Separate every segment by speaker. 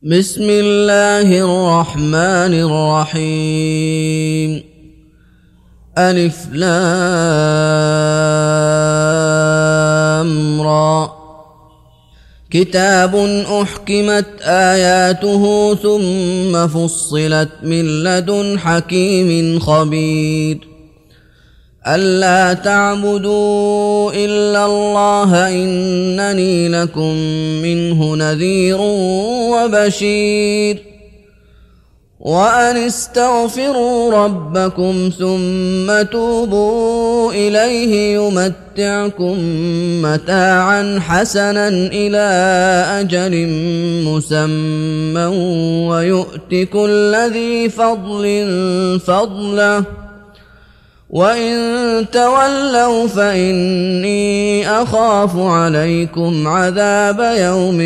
Speaker 1: بسم الله الرحمن الرحيم. ألف لام را. كتاب أحكمت آياته ثم فصلت من لدن حكيم خبير. ألا تعبدوا إلا الله إنني لكم منه نذير وبشير. وأن استغفروا ربكم ثم توبوا إليه يمتعكم متاعا حسنا إلى أجل مسمى ويؤت كل ذي فضل فضله وإن تولوا فإني أخاف عليكم عذاب يوم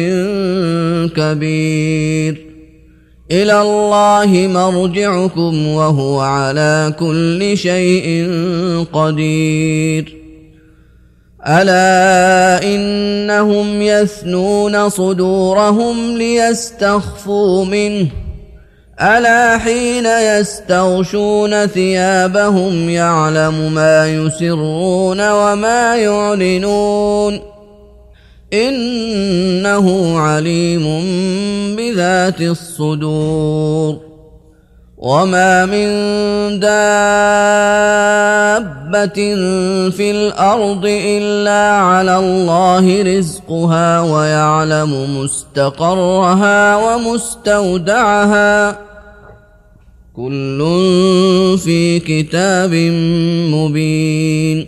Speaker 1: كبير. إلى الله مرجعكم وهو على كل شيء قدير. ألا إنهم يثنون صدورهم ليستخفوا منه ألا حين يستغشون ثيابهم يعلم ما يسرون وما يعلنون إنه عليم بذات الصدور. وما من دابة في الأرض إلا على الله رزقها ويعلم مستقرها ومستودعها كل في كتاب مبين.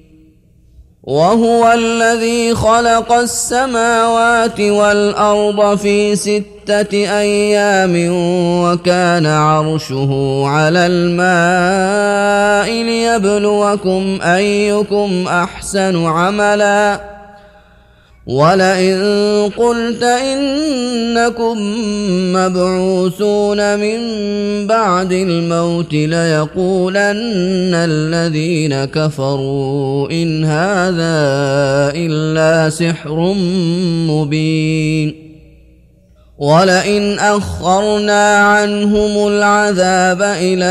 Speaker 1: وهو الذي خلق السماوات والأرض في 6 أيام وكان عرشه على الماء ليبلوكم أيكم أحسن عملا. ولئن قلت إنكم مبعوثون من بعد الموت ليقولن الذين كفروا إن هذا إلا سحر مبين. ولئن أخرنا عنهم العذاب إلى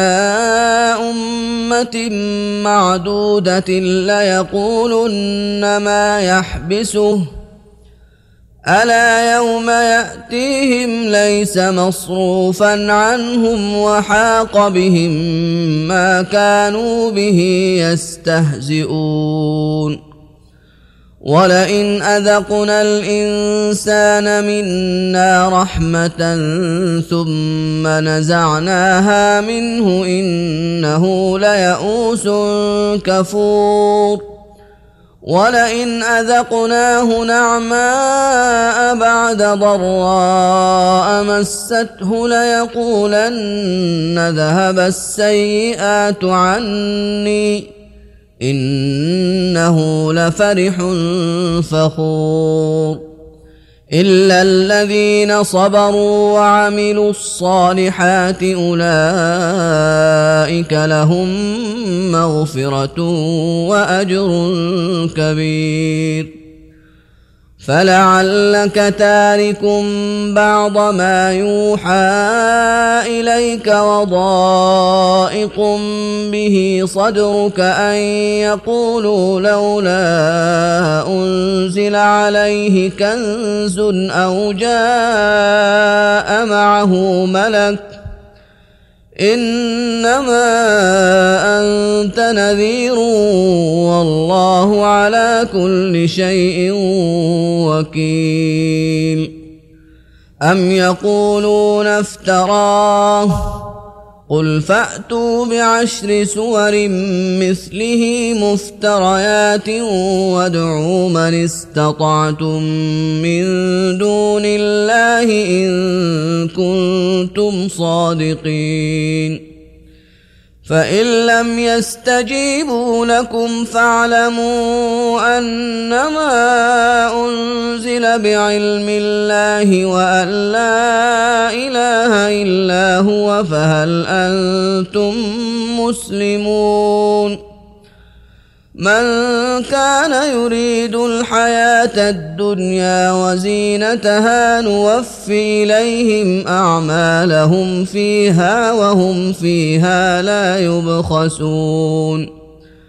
Speaker 1: أمة معدودة ليقولن ما يحبسه ألا يوم يأتيهم ليس مصروفا عنهم وحاق بهم ما كانوا به يستهزئون. ولئن أذقنا الإنسان منا رحمة ثم نزعناها منه إنه ليئوس كفور. ولئن أذقناه نعماء بعد ضراء مسته ليقولن ذهب السيئات عني إنه لفرح فخور. إلا الذين صبروا وعملوا الصالحات أولئك لهم مغفرة وأجر كبير. فلعلك تارك بعض ما يوحى إليك وضائق به صدرك أن يقولوا لولا أنزل عليه كنز أو جاء معه ملك إنما أنت نذير والله على كل شيء وكيل. أم يقولون افتراه قل فأتوا ب10 سور مثله مفتريات وادعوا من استطعتم من دون الله إن كنتم صادقين. فإن لم يستجيبوا لكم فاعلموا أنما أنزل بعلم الله وأن لا إله إلا هو فهل أنتم مسلمون. من كان يريد الحياة الدنيا وزينتها نوفي إليهم أعمالهم فيها وهم فيها لا يبخسون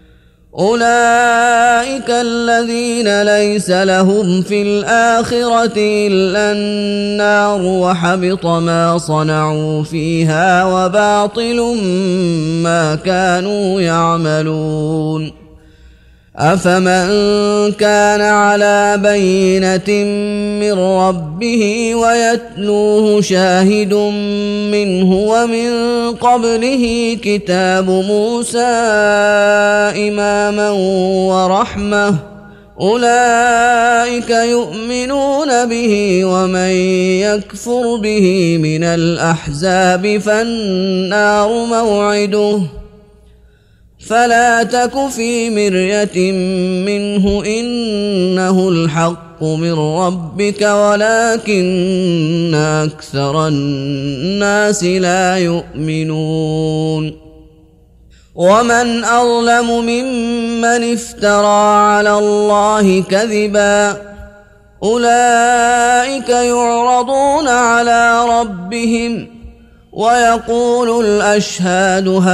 Speaker 1: أولئك الذين ليس لهم في الآخرة إلا النار وحبط ما صنعوا فيها وباطل ما كانوا يعملون أفمن كان على بينة من ربه ويتلوه شاهد منه ومن قبله كتاب موسى إماما ورحمة أولئك يؤمنون به ومن يكفر به من الأحزاب فالنار موعده فلا تك في مرية منه إنه الحق من ربك ولكن أكثر الناس لا يؤمنون ومن أظلم ممن افترى على الله كذبا أولئك يعرضون على ربهم ويقول الأشهاد هؤلاء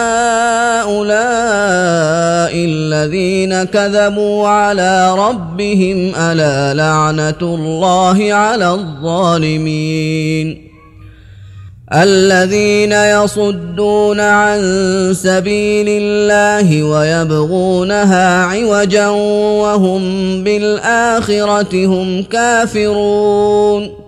Speaker 1: الذين كذبوا على ربهم ألا لعنة الله على الظالمين الذين يصدون عن سبيل الله ويبغونها عوجا وهم بالآخرة هم كافرون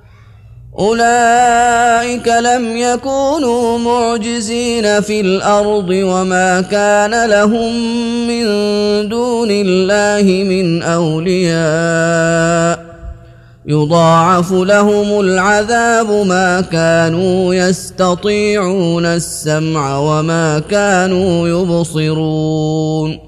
Speaker 1: أولئك لم يكونوا معجزين في الأرض وما كان لهم من دون الله من أولياء يضاعف لهم العذاب ما كانوا يستطيعون السمع وما كانوا يبصرون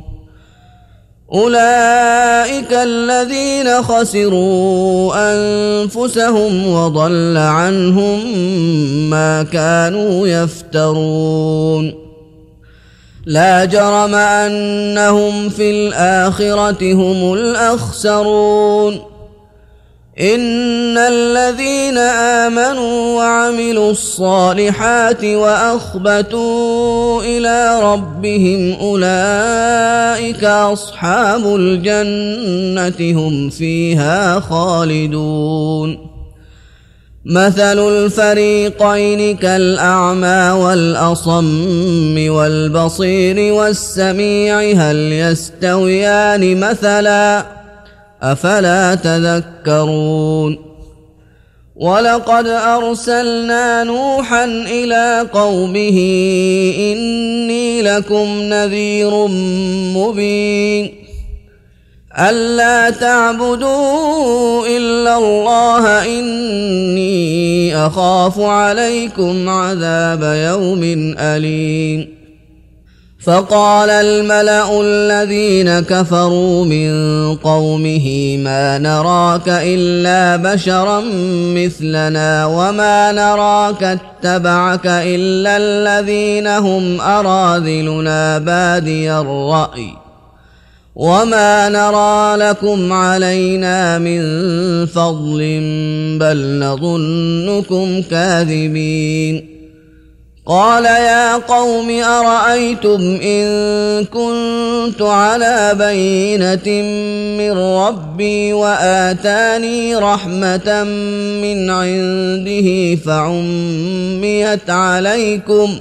Speaker 1: أولئك الذين خسروا أنفسهم وضل عنهم ما كانوا يفترون لا جرم أنهم في الآخرة هم الأخسرون إن الذين آمنوا وعملوا الصالحات وأخبتوا إلى ربهم أولئك أصحاب الجنة هم فيها خالدون مثل الفريقين كالأعمى والأصم والبصير والسميع هل يستويان مثلا أفلا تذكرون ولقد أرسلنا نوحا إلى قومه إني لكم نذير مبين ألا تعبدوا إلا الله إني أخاف عليكم عذاب يوم أليم فقال الملأ الذين كفروا من قومه ما نراك إلا بشرا مثلنا وما نراك اتبعك إلا الذين هم أراذلنا بادي الرأي وما نرى لكم علينا من فضل بل نظنكم كاذبين قال يا قوم أرأيتم إن كنت على بينة من ربي وآتاني رحمة من عنده فعميت عليكم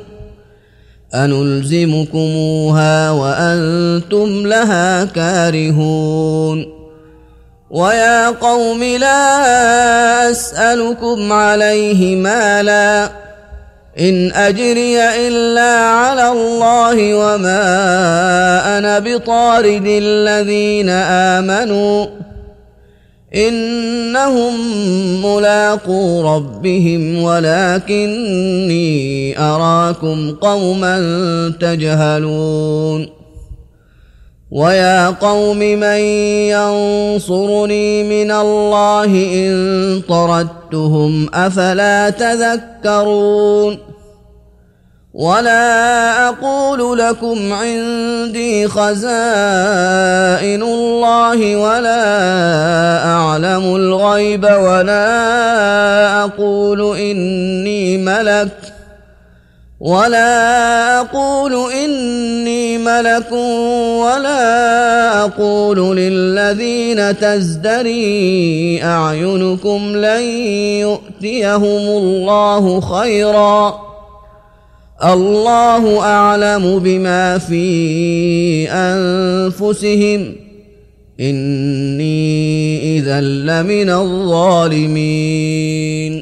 Speaker 1: أنلزمكموها وأنتم لها كارهون ويا قوم لا أسألكم عليه مالا إن أجري إلا على الله وما أنا بطارد الذين آمنوا إنهم ملاقو ربهم ولكني أراكم قوما تجهلون ويا قوم من ينصرني من الله إن طردتهم أفلا تذكرون ولا أقول لكم عندي خزائن الله ولا أعلم الغيب ولا أقول إني ملك ولا أقول للذين تزدري أعينكم لن يؤتيهم الله خيرا الله أعلم بما في أنفسهم إني إذا لمن الظالمين.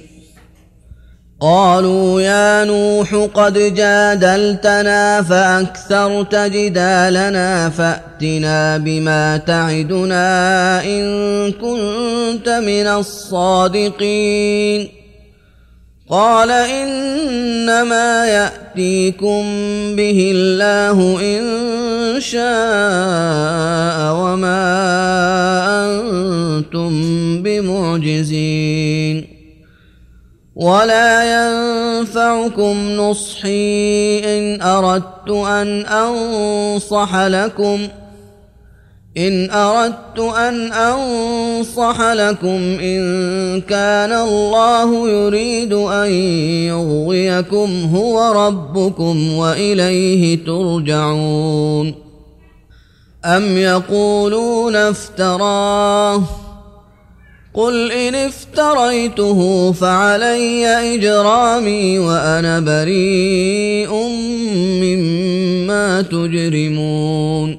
Speaker 1: قالوا يا نوح قد جادلتنا فأكثرت جدالنا فأتنا بما تعدنا إن كنت من الصادقين. قال إنما يأتيكم به الله إن شاء وما أنتم بمعجزين. ولا ينفعكم نصحي إن أردت أن أنصح لكم إن كان الله يريد أن يغويكم هو ربكم وإليه ترجعون. أم يقولون افتراه قل إن افتريته فعلي إجرامي وأنا بريء مما تجرمون.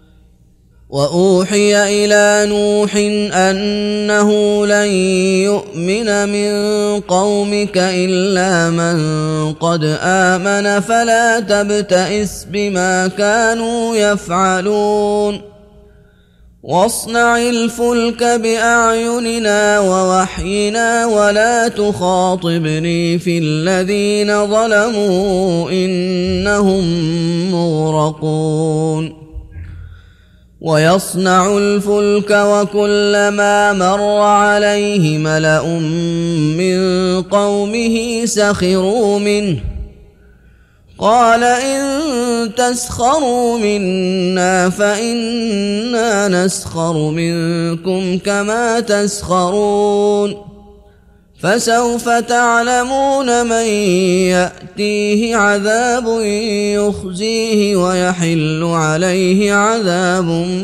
Speaker 1: وأوحي إلى نوح أنه لن يؤمن من قومك إلا من قد آمن فلا تبتئس بما كانوا يفعلون. واصنع الفلك بأعيننا ووحينا ولا تخاطبني في الذين ظلموا إنهم مغرقون. ويصنع الفلك وكلما مر عليه ملأ من قومه سخروا منه قال إن تسخروا منا فإنا نسخر منكم كما تسخرون. فسوف تعلمون من يأتيه عذاب يخزيه ويحل عليه عذاب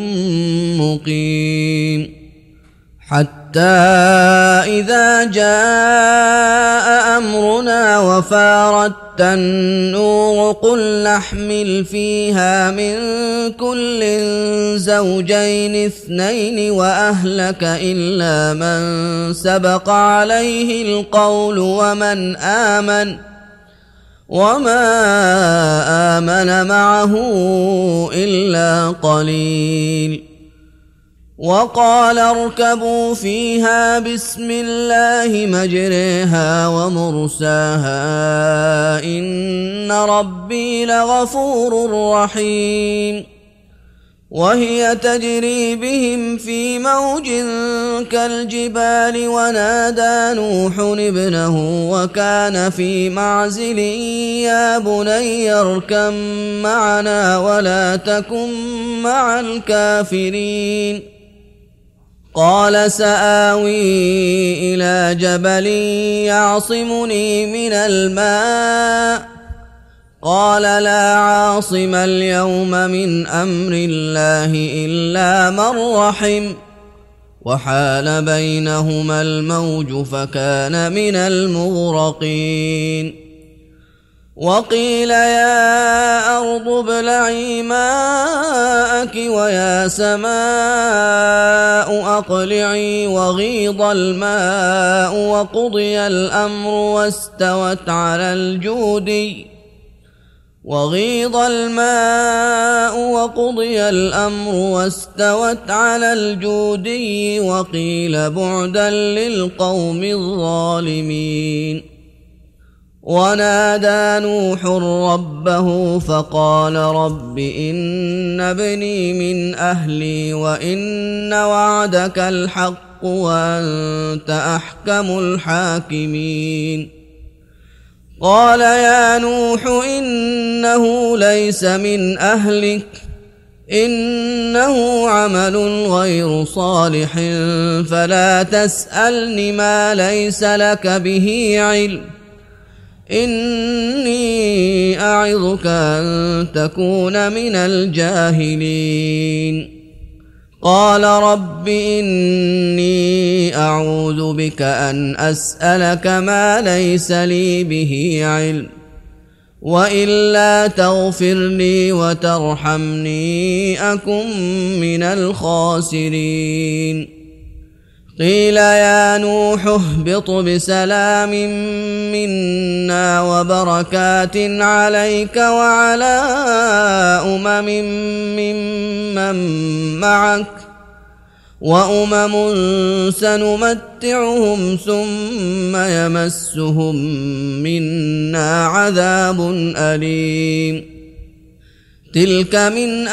Speaker 1: مقيم. حتى إذا جاء أمرنا وفارت النور قل نحمل فيها من كل زوجين اثنين وأهلك إلا من سبق عليه القول وما آمن معه إلا قليل. وقال اركبوا فيها بسم الله مجريها ومرساها إن ربي لغفور رحيم. وهي تجري بهم في موج كالجبال ونادى نوح ابنه وكان في معزل يا بني اركب معنا ولا تكن مع الكافرين. قال سآوي إلى جبل يعصمني من الماء قال لا عاصم اليوم من أمر الله إلا من رحم وحال بينهما الموج فكان من المغرقين. وقيل يا أرض ابلعي ماءك ويا سماء أقلعي وغيض الماء وقضي الأمر واستوت على الجودي وقيل بعدا للقوم الظالمين. ونادى نوح ربه فقال رب إن ابني من أهلي وإن وعدك الحق وأنت أحكم الحاكمين. قال يا نوح إنه ليس من أهلك إنه عمل غير صالح فلا تسألني ما ليس لك به علم إني أعظك أن تكون من الجاهلين قال رب إني أعوذ بك أن أسألك ما ليس لي به علم وإلا تغفر لي وترحمني أكن من الخاسرين قيل يا نوح اهبط بسلام منا وبركات عليك وعلى ممن معك وأمم سنمتعهم ثم يمسهم منا عذاب أليم تلك من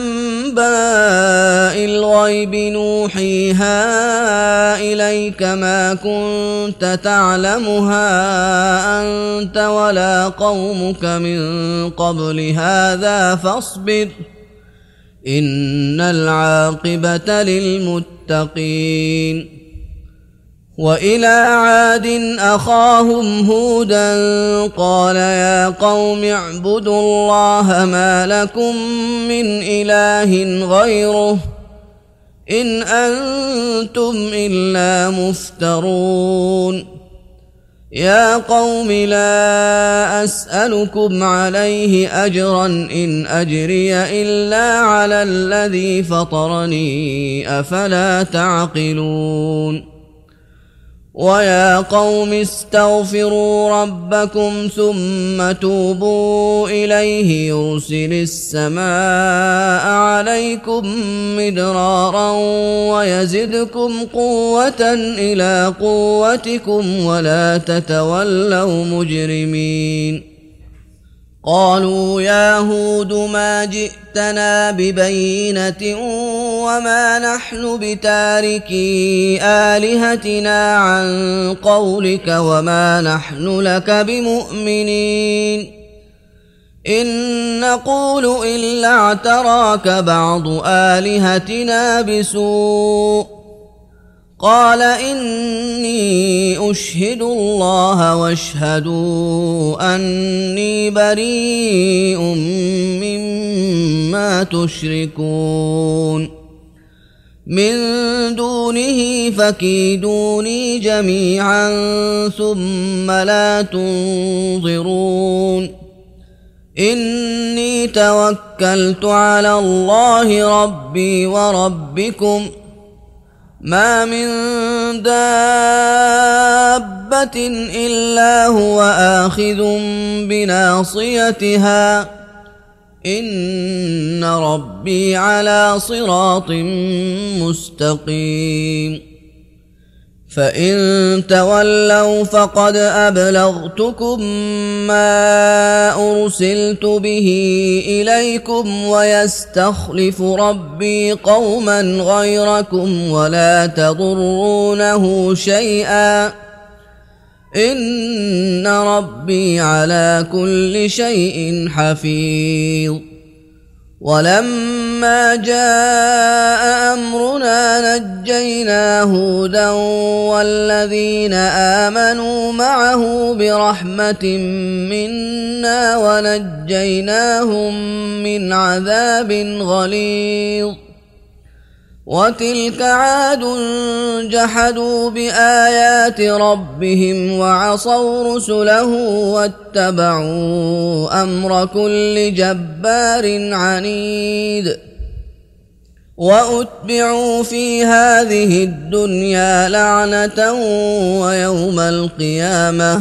Speaker 1: أنباء الغيب نوحيها إليك ما كنت تعلمها أنت ولا قومك من قبل هذا فاصبر إن العاقبة للمتقين وإلى عاد أخاهم هودا قال يا قوم اعبدوا الله ما لكم من إله غيره إن أنتم إلا مفترون يا قوم لا أسألكم عليه أجرا إن أجري إلا على الذي فطرني أفلا تعقلون ويا قوم استغفروا ربكم ثم توبوا إليه يرسل السماء عليكم مدرارا ويزدكم قوة إلى قوتكم ولا تتولوا مجرمين قالوا يا هود ما جئتنا ببينة وما نحن بتاركي آلهتنا عن قولك وما نحن لك بمؤمنين إن نقول إلا اعتراك بعض آلهتنا بسوء قال إني أشهد الله واشهدوا أني بريء مما تشركون من دونه فكيدوني جميعا ثم لا تنظرون إني توكلت على الله ربي وربكم ما من دابة إلا هو آخذ بناصيتها إن ربي على صراط مستقيم فإن تولوا فقد أبلغتكم ما أرسلت به إليكم ويستخلف ربي قوما غيركم ولا تضرونه شيئا إن ربي على كل شيء حفيظ ولما جاء أمرنا نجينا هودا والذين آمنوا معه برحمة منا ونجيناهم من عذاب غليظ وتلك عاد جحدوا بآيات ربهم وعصوا رسله واتبعوا أمر كل جبار عنيد وأتبعوا في هذه الدنيا لعنة ويوم القيامة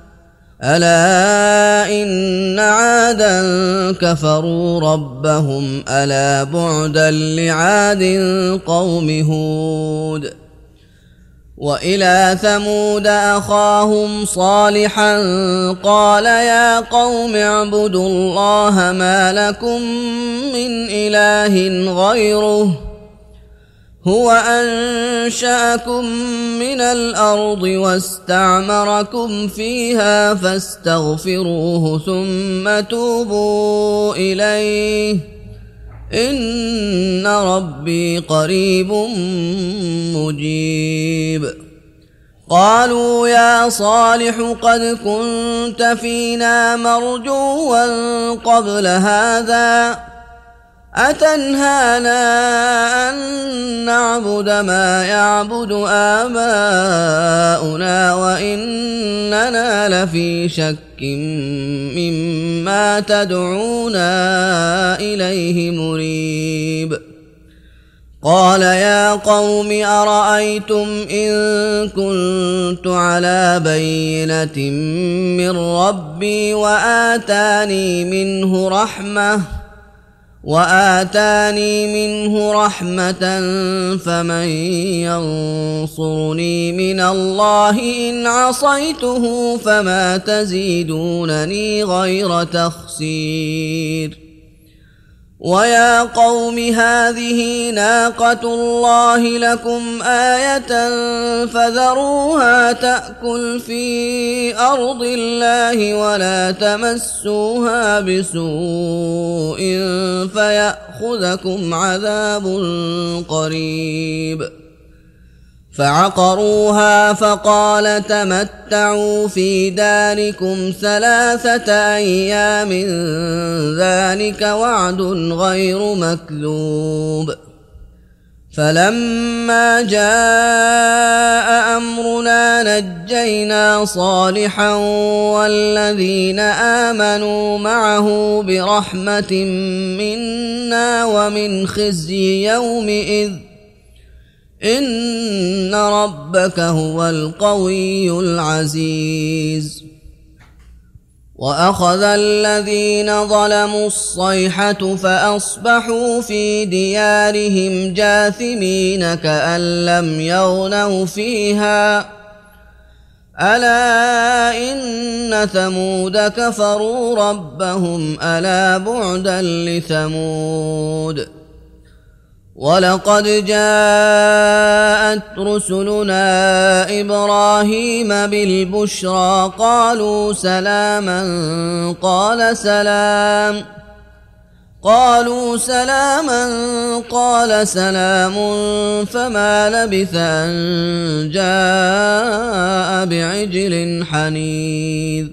Speaker 1: ألا إن عادا كفروا ربهم ألا بعدا لعاد قوم هود وإلى ثمود أخاهم صالحا قال يا قوم اعبدوا الله ما لكم من إله غيره هو أنشأكم من الأرض واستعمركم فيها فاستغفروه ثم توبوا إليه إن ربي قريب مجيب. قالوا يا صالح قد كنت فينا مرجوا قبل هذا أتنهانا أن نعبد ما يعبد آباؤنا وإننا لفي شك مما تدعونا إليه مريب. قال يا قوم أرأيتم إن كنت على بينة من ربي وآتاني منه رحمة فمن ينصرني من الله إن عصيته فما تزيدونني غير تخسير. ويا قوم هذه ناقة الله لكم آية فذروها تأكل في أرض الله ولا تمسوها بسوء فيأخذكم عذاب قريب. فعقروها فقال تمتعوا في داركم 3 أيام ذلك وعد غير مكذوب. فلما جاء أمرنا نجينا صالحا والذين آمنوا معه برحمة منا ومن خزي يومئذ إن ربك هو القوي العزيز. وأخذ الذين ظلموا الصيحة فأصبحوا في ديارهم جاثمين كأن لم يغنوا فيها ألا إن ثمود كفروا ربهم ألا بعدا لثمود. ولقد جاءت رسلنا إبراهيم بالبشرى قالوا سلاما قال سلام فما لبث أن جاء بعجل حنيذ.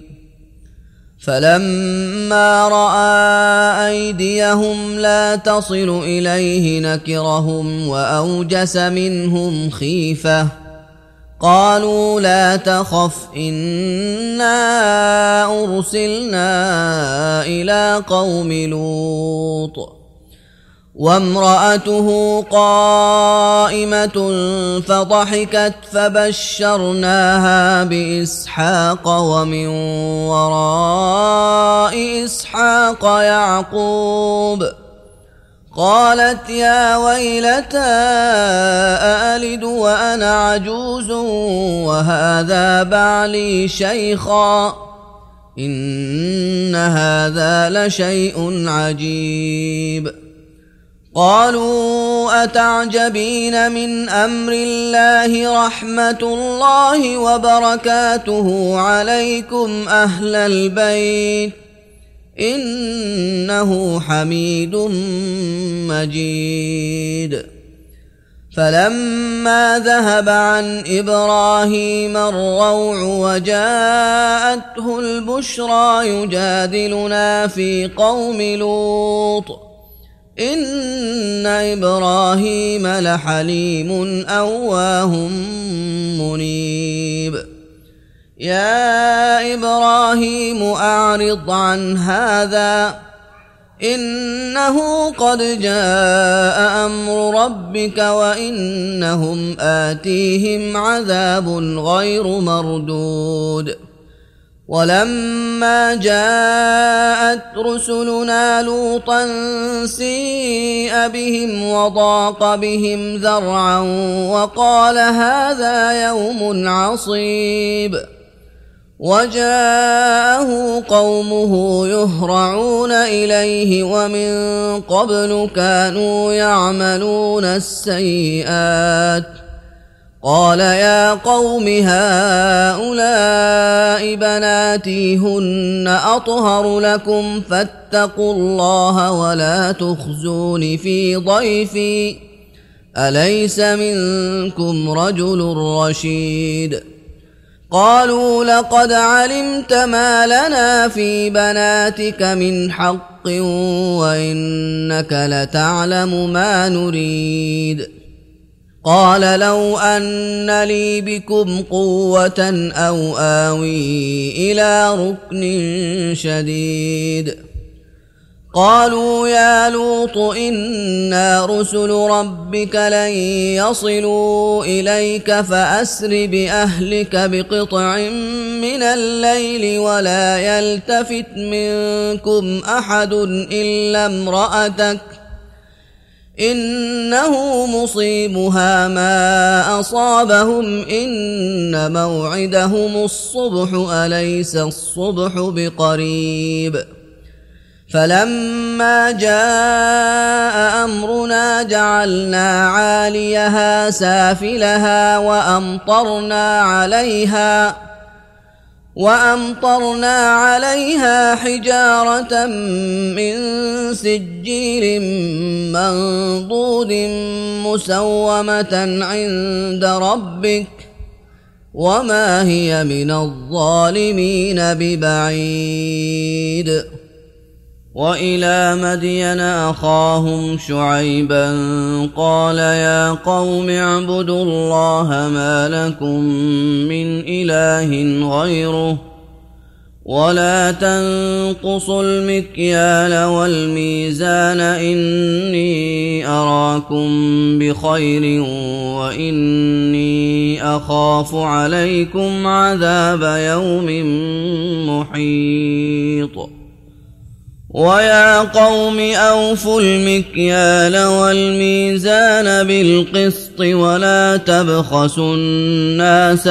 Speaker 1: فلما رأى أيديهم لا تصل إليه نكرهم وأوجس منهم خيفة قالوا لا تخف إنا أرسلنا إلى قوم لوط. وامرأته قائمة فضحكت فبشرناها بإسحاق ومن وراء إسحاق يعقوب. قالت يا ويلتى أألد وأنا عجوز وهذا بعلي شيخا إن هذا لشيء عجيب. قالوا أتعجبين من أمر الله رحمة الله وبركاته عليكم أهل البيت إنه حميد مجيد. فلما ذهب عن إبراهيم الروع وجاءته البشرى يجادلنا في قوم لوط إن إبراهيم لحليم أواه منيب. يا إبراهيم أعرض عن هذا إنه قد جاء أمر ربك وإنهم آتيهم عذاب غير مردود. ولما جاءت رسلنا لوطا سيء بهم وضاق بهم ذرعا وقال هذا يوم عصيب وجاءه قومه يهرعون إليه ومن قبل كانوا يعملون السيئات قال يا قوم هؤلاء بناتي هن أطهر لكم فاتقوا الله ولا تخزون في ضيفي أليس منكم رجل رشيد قالوا لقد علمت ما لنا في بناتك من حق وإنك لتعلم ما نريد قال لو أن لي بكم قوة أو آوي إلى ركن شديد قالوا يا لوط إنا رسل ربك لن يصلوا إليك فأسر بأهلك بقطع من الليل ولا يلتفت منكم أحد إلا امرأتك إنه مصيبها ما أصابهم إن موعدهم الصبح أليس الصبح بقريب فلما جاء أمرنا جعلنا عاليها سافلها وأمطرنا عليها حجارة من سجيل منضود مسومة عند ربك وما هي من الظالمين ببعيد وإلى مدين أخاهم شعيبا قال يا قوم اعبدوا الله ما لكم من إله غيره ولا تنقصوا المكيال والميزان إني أراكم بخير وإني أخاف عليكم عذاب يوم محيط ويا قوم أوفوا المكيال والميزان بالقسط ولا تبخسوا الناس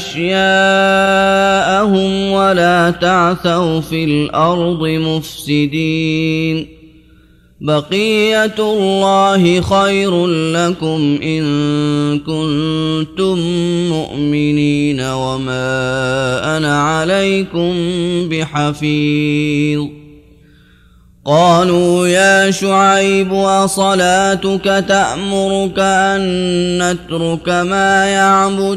Speaker 1: أشياءهم ولا تعثوا في الأرض مفسدين بقية الله خير لكم إن كنتم مؤمنين وما أنا عليكم بحفيظ قالوا يا شعيب أصلاتك تأمرك أن نترك ما يعبد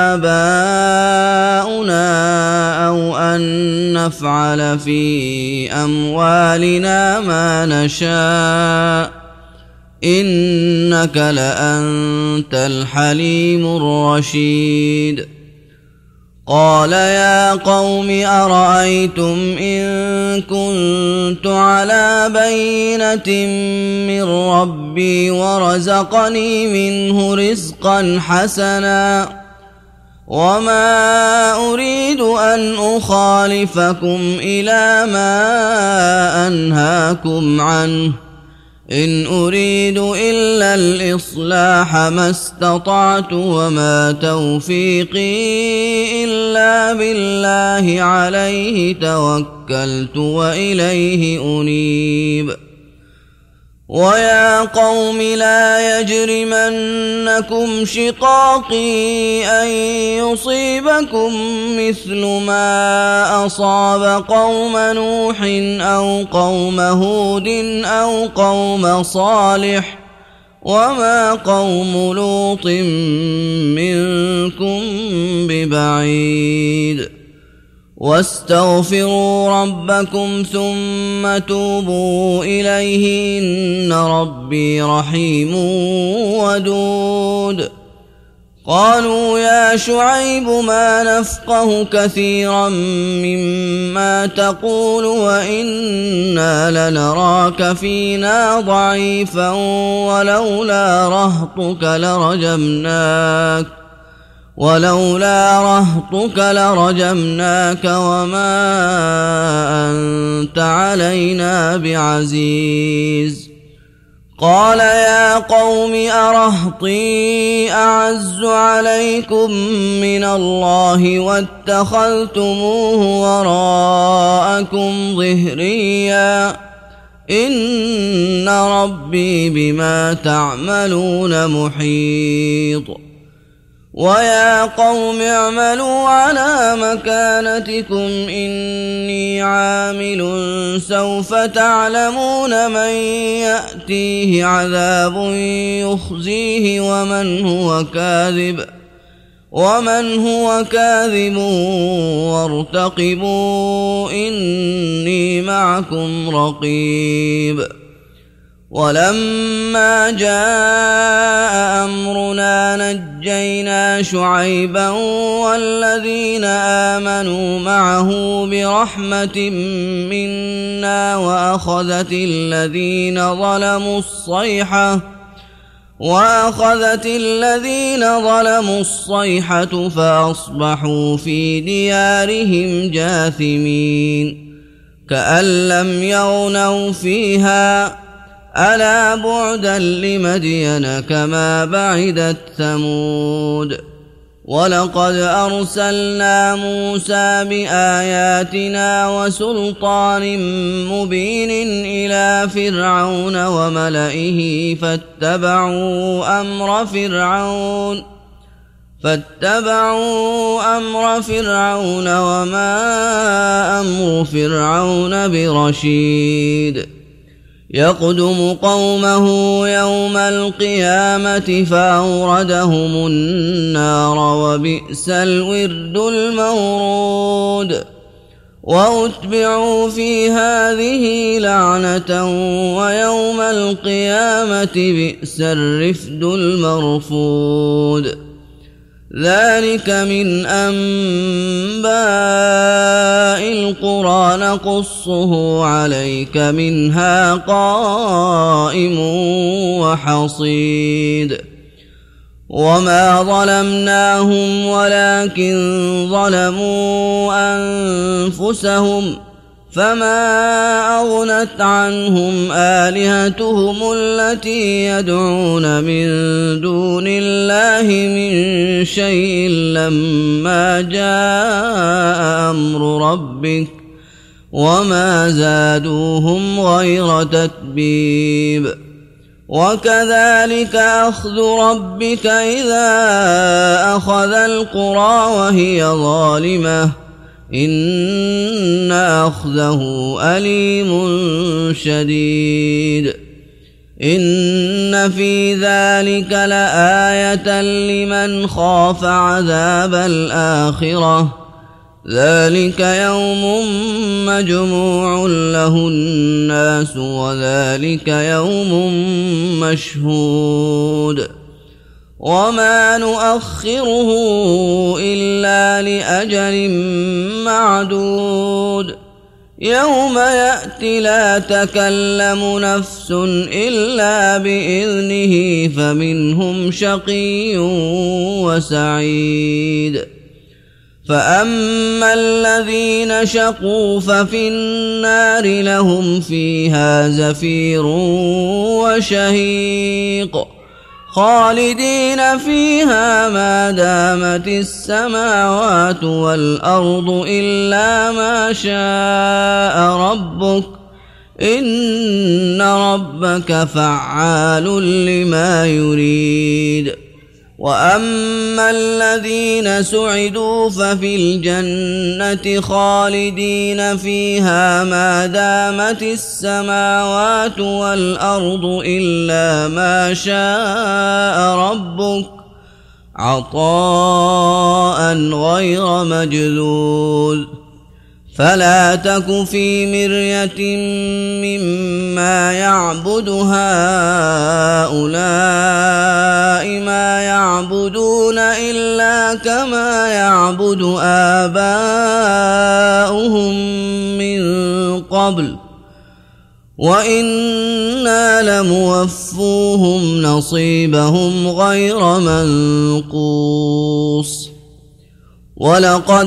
Speaker 1: آباؤنا أو أن نفعل في أموالنا ما نشاء إنك لأنت الحليم الرشيد قال يا قوم أرأيتم إن كنت على بينة من ربي ورزقني منه رزقا حسنا وما أريد أن أخالفكم إلى ما أنهاكم عنه إن أريد إلا الإصلاح ما استطعت وما توفيقي إلا بالله عليه توكلت وإليه أنيب ويا قوم لا يجرمنكم شقاقي أن يصيبكم مثل ما أصاب قوم نوح أو قوم هود أو قوم صالح وما قوم لوط منكم ببعيد واستغفروا ربكم ثم توبوا إليه إن ربي رحيم ودود قالوا يا شعيب ما نفقه كثيرا مما تقول وإنا لنراك فينا ضعيفا ولولا رهطك لرجمناك وما أنت علينا بعزيز قال يا قوم أرهطي أعز عليكم من الله واتخذتموه وراءكم ظهريا إن ربي بما تعملون محيط ويا قوم اعملوا على مكانتكم إني عامل سوف تعلمون من يأتيه عذاب يخزيه ومن هو كاذب وارتقبوا إني معكم رقيب ولما جاء أمرنا نجينا شعيبا والذين آمنوا معه برحمة منا وأخذت الذين ظلموا الصيحة فأصبحوا في ديارهم جاثمين كأن لم يغنوا فيها ألا بعدا لمدين كما بعدت ثمود ولقد أرسلنا موسى بآياتنا وسلطان مبين إلى فرعون وملئه فاتبعوا أمر فرعون وما أمر فرعون برشيد يقدم قومه يوم القيامة فأوردهم النار وبئس الورد المورود وأتبعوا في هذه لعنة ويوم القيامة بئس الرفد المرفود ذلك من أنباء القرى نقصه عليك منها قائم وحصيد وما ظلمناهم ولكن ظلموا أنفسهم فما أغنت عنهم آلهتهم التي يدعون من دون الله من شيء لما جاء أمر ربك وما زادوهم غير تتبيب وكذلك أخذ ربك إذا أخذ القرى وهي ظالمة إن أخذه أليم شديد إن في ذلك لآية لمن خاف عذاب الآخرة ذلك يوم مجموع له الناس وذلك يوم مشهود وما نؤخره إلا لأجل معدود يوم يأتي لا تكلم نفس إلا بإذنه فمنهم شقي وسعيد فأما الذين شقوا ففي النار لهم فيها زفير وشهيق خالدين فيها ما دامت السماوات والأرض إلا ما شاء ربك إن ربك فعال لما يريد وأما الذين سعدوا ففي الجنة خالدين فيها ما دامت السماوات والأرض إلا ما شاء ربك عطاء غير مجذوذ فلا تك في مرية مما يعبد هؤلاء ما يعبدون إلا كما يعبد آباؤهم من قبل وإنا لموفوهم نصيبهم غير منقوص ولقد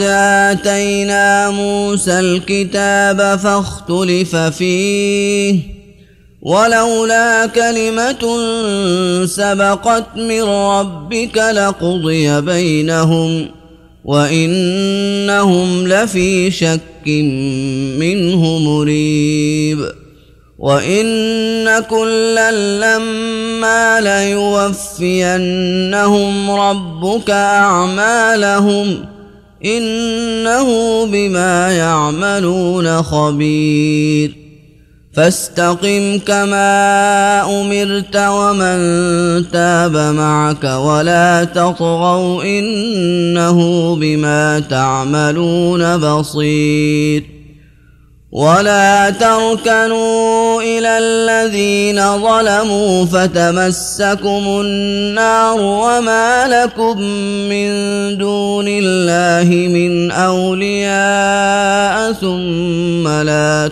Speaker 1: آتينا موسى الكتاب فاختلف فيه ولولا كلمة سبقت من ربك لقضي بينهم وإنهم لفي شك منه مريب وإن كلا لما ليوفينهم ربك أعمالهم إنه بما يعملون خبير فاستقم كما أمرت ومن تاب معك ولا تطغوا إنه بما تعملون بصير ولا تركنوا إلى الذين ظلموا فتمسكم النار وما لكم من دون الله من أولياء ثم لا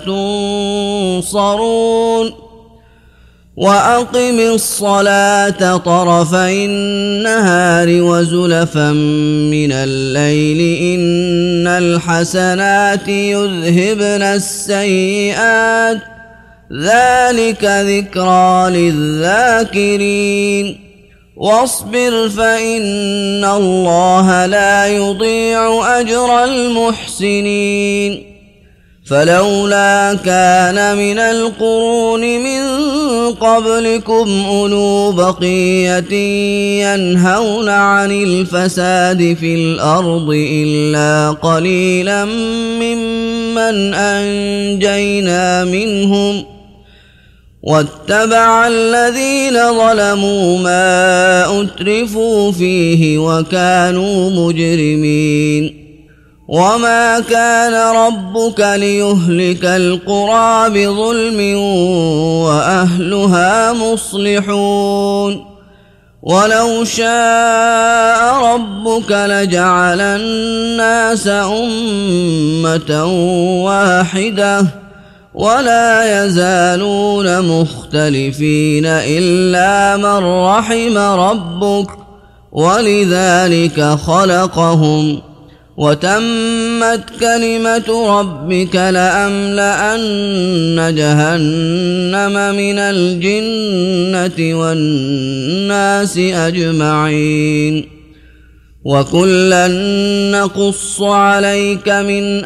Speaker 1: تنصرون وأقم الصلاة طرفي النهار وزلفا من الليل إن الحسنات يذهبن السيئات ذلك ذكرى للذاكرين واصبر فإن الله لا يضيع أجر المحسنين فلولا كان من القرون من قبلكم أولو بقية ينهون عن الفساد في الأرض إلا قليلا ممن أنجينا منهم واتبع الذين ظلموا ما أترفوا فيه وكانوا مجرمين وما كان ربك ليهلك القرى بظلم وأهلها مصلحون ولو شاء ربك لجعل الناس أمة واحدة ولا يزالون مختلفين إلا من رحم ربك ولذلك خلقهم وتمت كلمة ربك لأملأن جهنم من الجنة والناس أجمعين وكلا نقص عليك من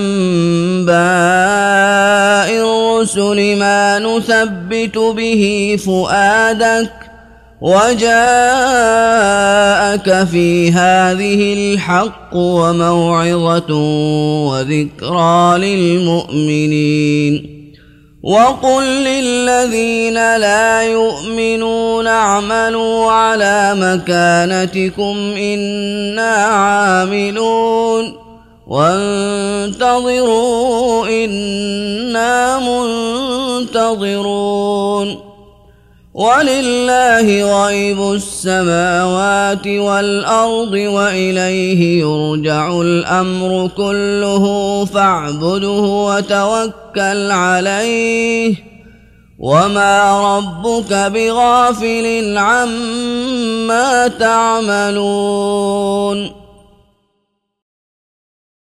Speaker 1: أنباء الرسل ما نثبت به فؤادك وجاءك في هذه الحق وموعظة وذكرى للمؤمنين وقل للذين لا يؤمنون اعملوا على مكانتكم إنا عاملون وانتظروا إنا منتظرون ولله غيب السماوات والأرض وإليه يرجع الأمر كله فاعبده وتوكل عليه وما ربك بغافل عما تعملون